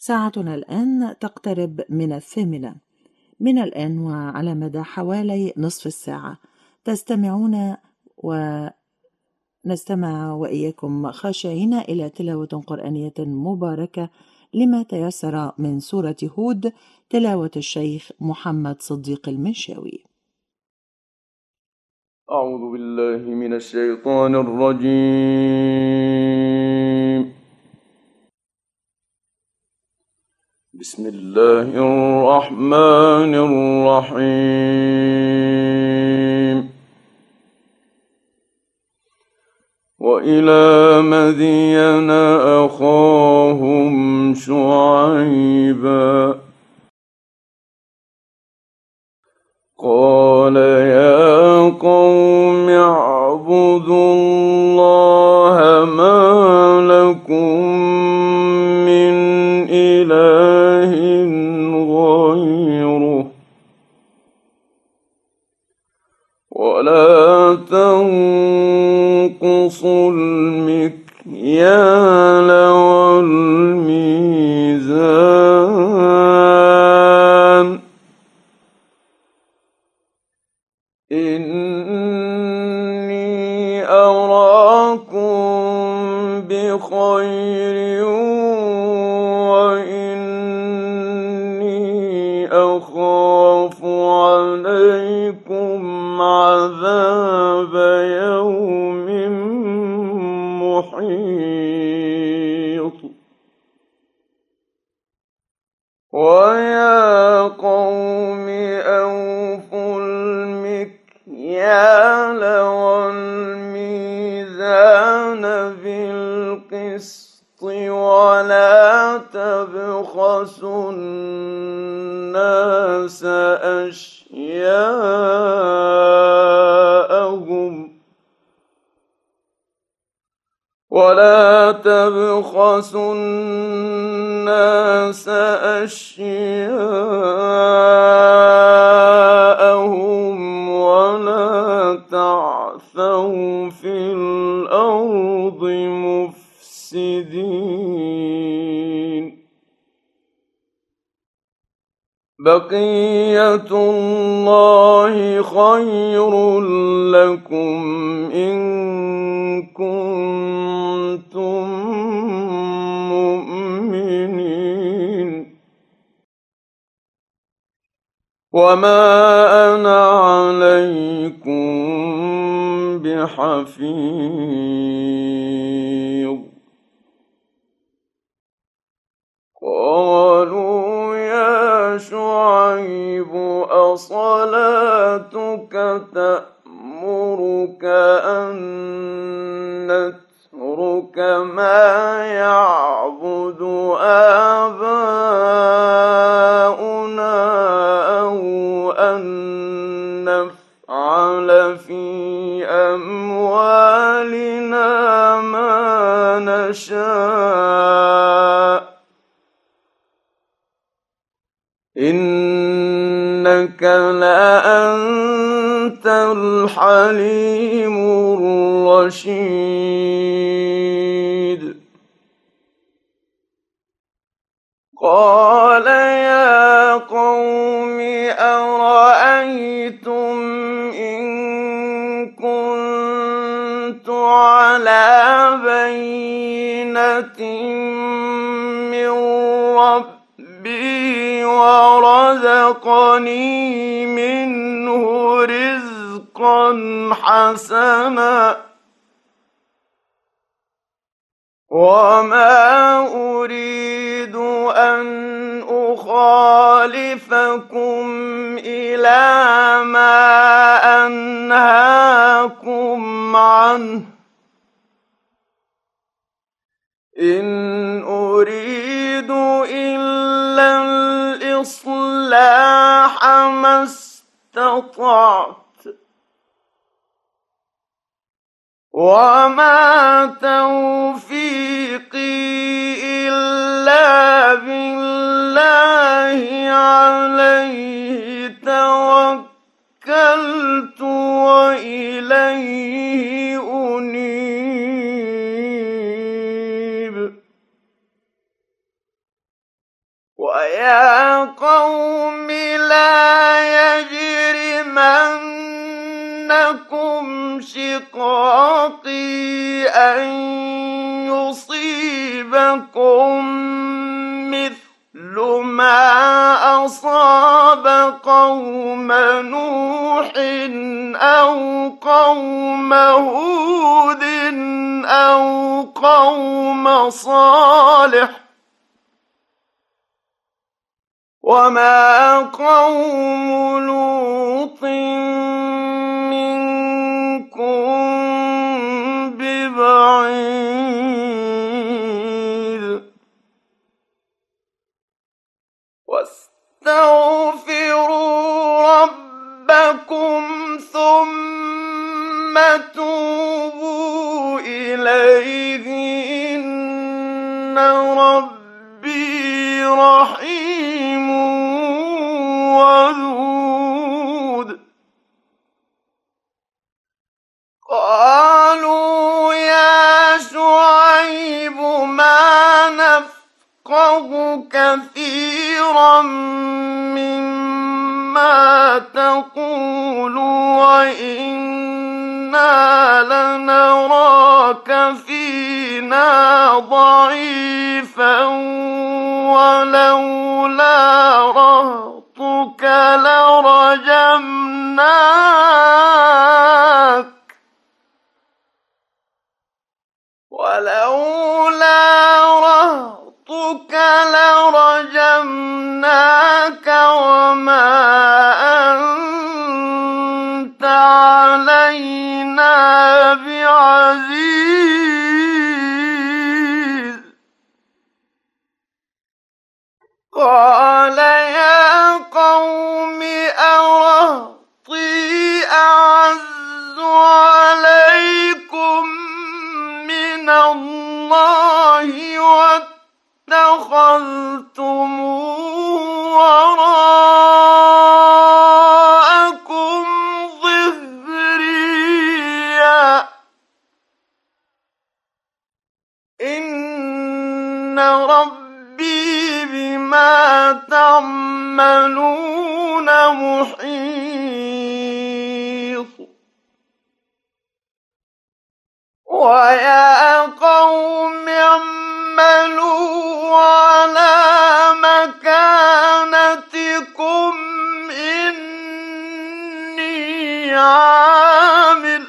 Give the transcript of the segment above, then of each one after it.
ساعتنا الآن تقترب من 8. من الآن وعلى مدى حوالي نصف الساعة تستمعون ونستمع وإياكم خاشعين إلى تلاوة قرآنية مباركة لما تيسر من سورة هود، تلاوة الشيخ محمد صديق المنشاوي. أعوذ بالله من الشيطان الرجيم. بسم الله الرحمن الرحيم. وإلى مدين أخاهم شعيبا قال يا قوم اعبدوا الله ما لكم من إله غيره ولا تنقصوا المكيال والميزان إني أراكم بخير وإني أخاف عليكم عذاب يوم محيط. ويا قوم أوفوا المكيال والميزان بالقسط ولا تبخسوا الناس أشياءهم ولا تعثوا في الأرض مفسدين. بقية الله خير لكم إن كنتم مؤمنين وما أنا عليكم بحفيظ. قالوا يا شعيب أصلاتك تأمرك أن نترك ما يعبد آباؤنا أو أن نفعل في أموالنا ما نشاء إنك لأنت الحليم الرشيد. قال يا قوم أرأيتم إن كنت على بينة من ربي ورزقني منه رزقا حسنا وما أريد أن أخالفكم إلى ما أنهاكم عنه إن أريد إلا الإصلاح ما استطعت وما توفيقي إلا بالله عليه توكلت وإليه أنيب. ويا قوم لا يجرمنكم شقاقي أن يصيبكم مثل ما أصاب قوم نوح أو قوم هود أو قوم صالح وما قوم لوط منكم ببعيد واستغفروا ربكم ثم توبوا إليه إن ربي رحيم ودود قالوا يا شعيب ما نفقه كثيرا مما تقول وإنا لنراك فينا ضعيفا ولولا رهطك لرجمناك وما أنت علينا بعزيز قال يا قوم أرهطي أعز عليكم من الله واتخذتموه وراءكم ظهريا إن ربي بما تعملون محيط ويا قوم اعملوا على مكانتكم إني عامل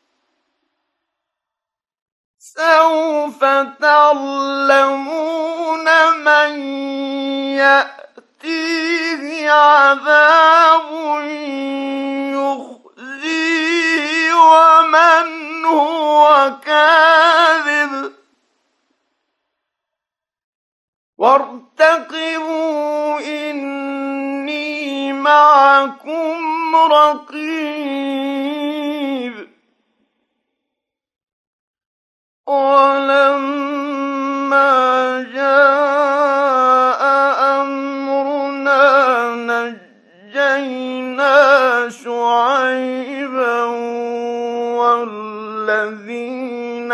سوف تعلمون من يأتيه عذاب يخزيه ومن هو كاذب وارتقبوا إني معكم رقيب ولما جاء أمرنا نجينا شعيبا والذين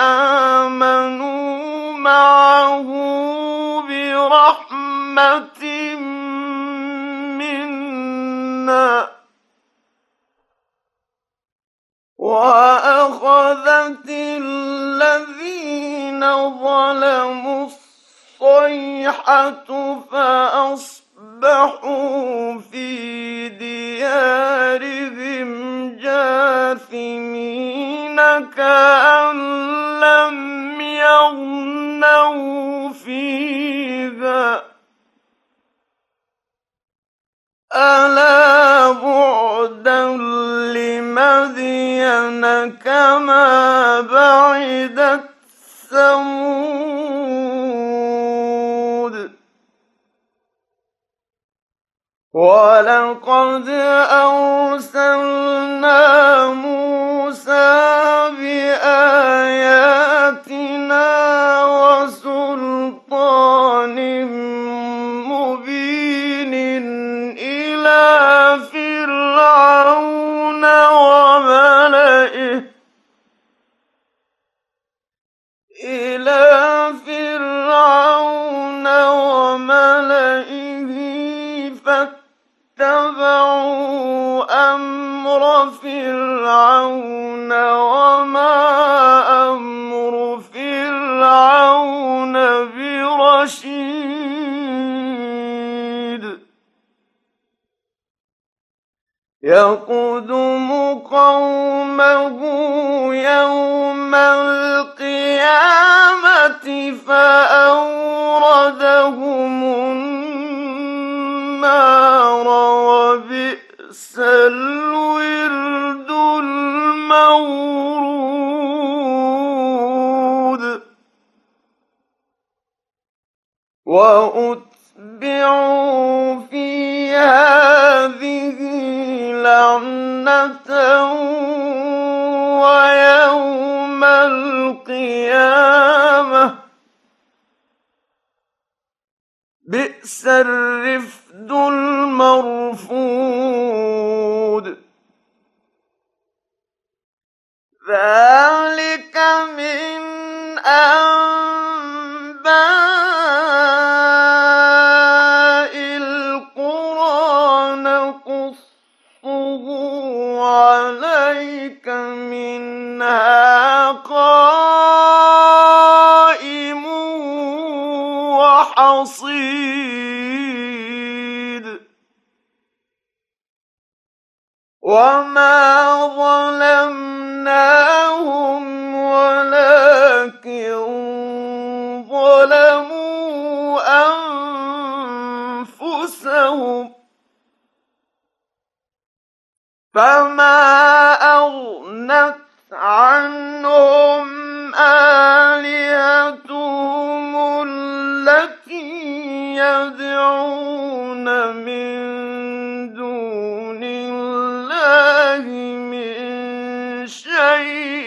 آمنوا معه برحمة منا وأخذت الذين ظلموا الصيحة فأصبحوا في ديارهم جاثمين كأن لم يغنوا فيها ألا بعدا لمدين كما بعدت ثمود ولقد أرسلنا موسى بآياتنا وسلطان مبين إلى فرعون وملئه ملئه فاتبعوا أمر فرعون وما أمر فرعون برشيد يقدم قومه يوم القيامة فأوردهم النار وبئس الورد المورود وأتبعوا في هذه لعنة ويوم القيامة بئس الرفد المرفود ذلك من أنباء القرى نقصه عليك منها قائم وحصيد وما ظلمناهم ولكن ظلموا أنفسهم فما أغنت عنهم آلهتهم التي يدعون من دون الله من شيء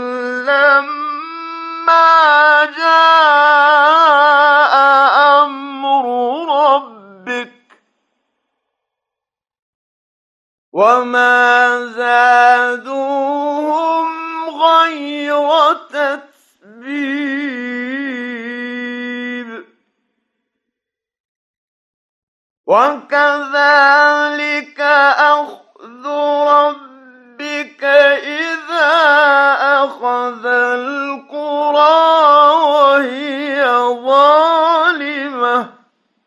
لما جاء أمر ربك وما زادوهم غير تتبيب وكذلك أخذ ربك إذا أخذ القرى وهي ظالمة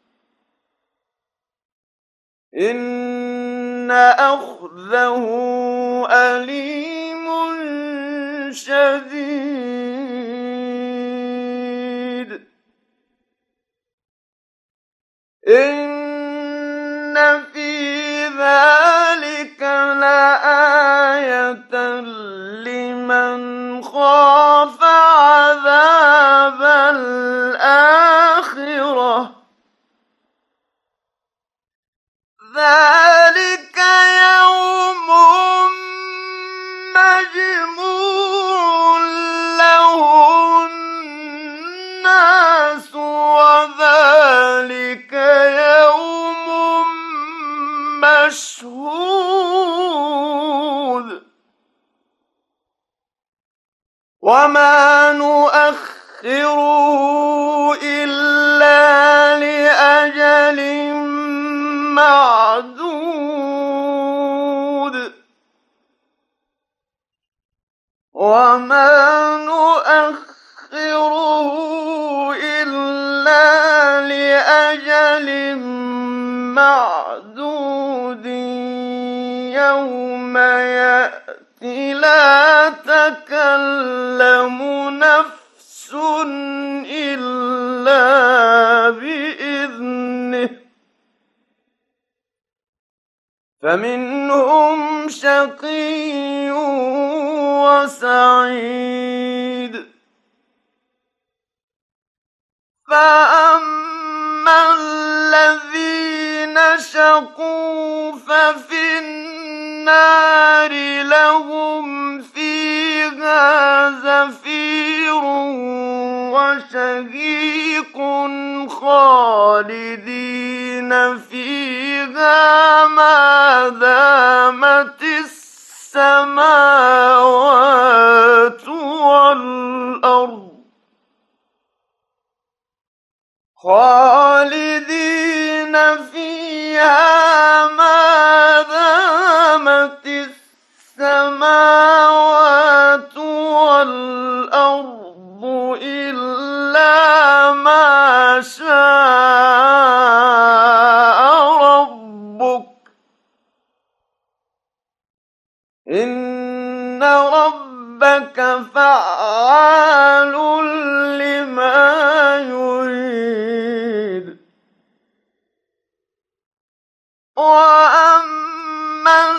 إن أخذه أليم شديد إن في ذلك لآية لمن خاف عذاب الآخرة ذلك يوم مجموع له الناس وذلك يوم مشهود وما نؤخره إلا لأجل معدود وما نؤخره إلا لأجل معدود يوم يأتي لا تكلم نفس إلا بإذنه فمنهم شقي وسعيد فأما الذين شقوا ففي النار لهم فيها زفير وشهيق خالدين فيها ما دامت السماوات والأرض خالدين ربك فعال لما يريد وأما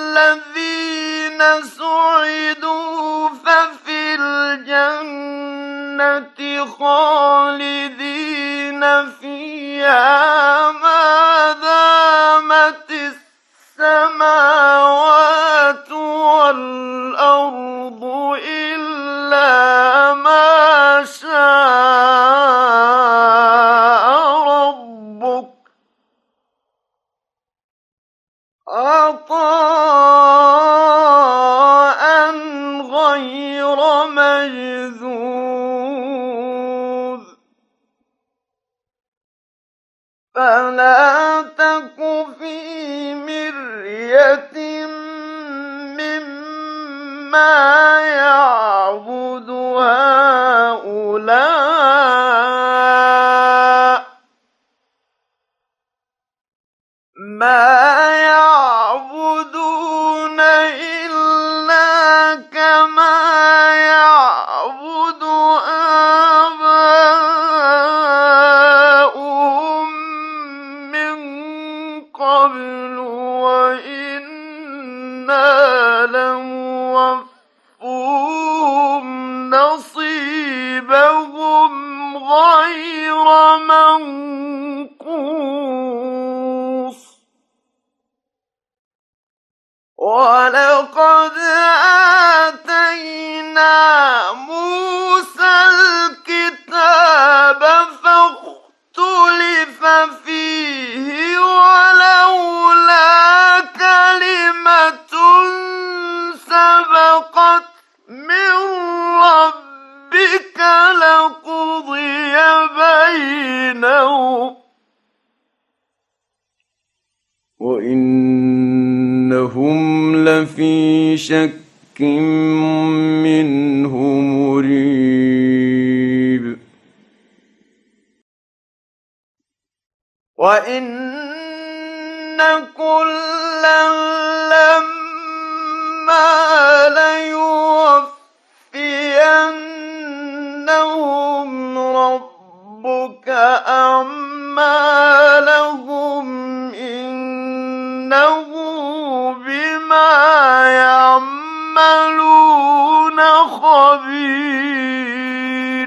الذين سعدوا ففي الجنة خالدين فيها ما دامت السماوات والأرض إلا ما شاء ربك عطاء غير مجذوذ فلا تك في مرية مما يعبد هؤلاء ما يعبدون إلا كما يعبد آباؤهم من قبل وإنا لموفوهم نصيبهم غير منقوص ولقد آتينا موسى الكتاب فاختلف فيه ولولا كلمة سبقت من ربك لقضي بينهم وإنهم لفي شك منه مريب وإن كلا لما ليوفينهم ربك أعمالهم إنه بما يعملون خبير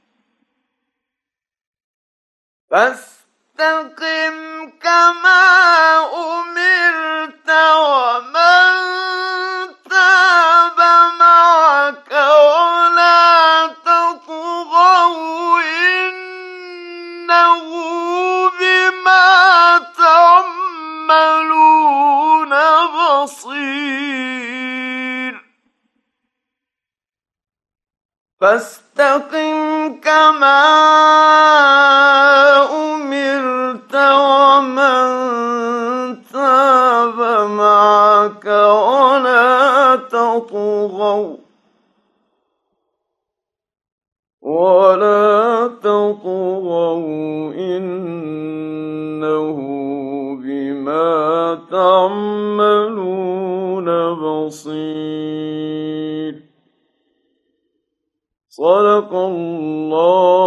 فاستقم كما أمرت ومن تاب معك ولا تطغوا إنه بما تعملون بصير فاستقم كما أمرت ومن تاب معك ولا تطغوا إنه بما تعملون بصير صدق الله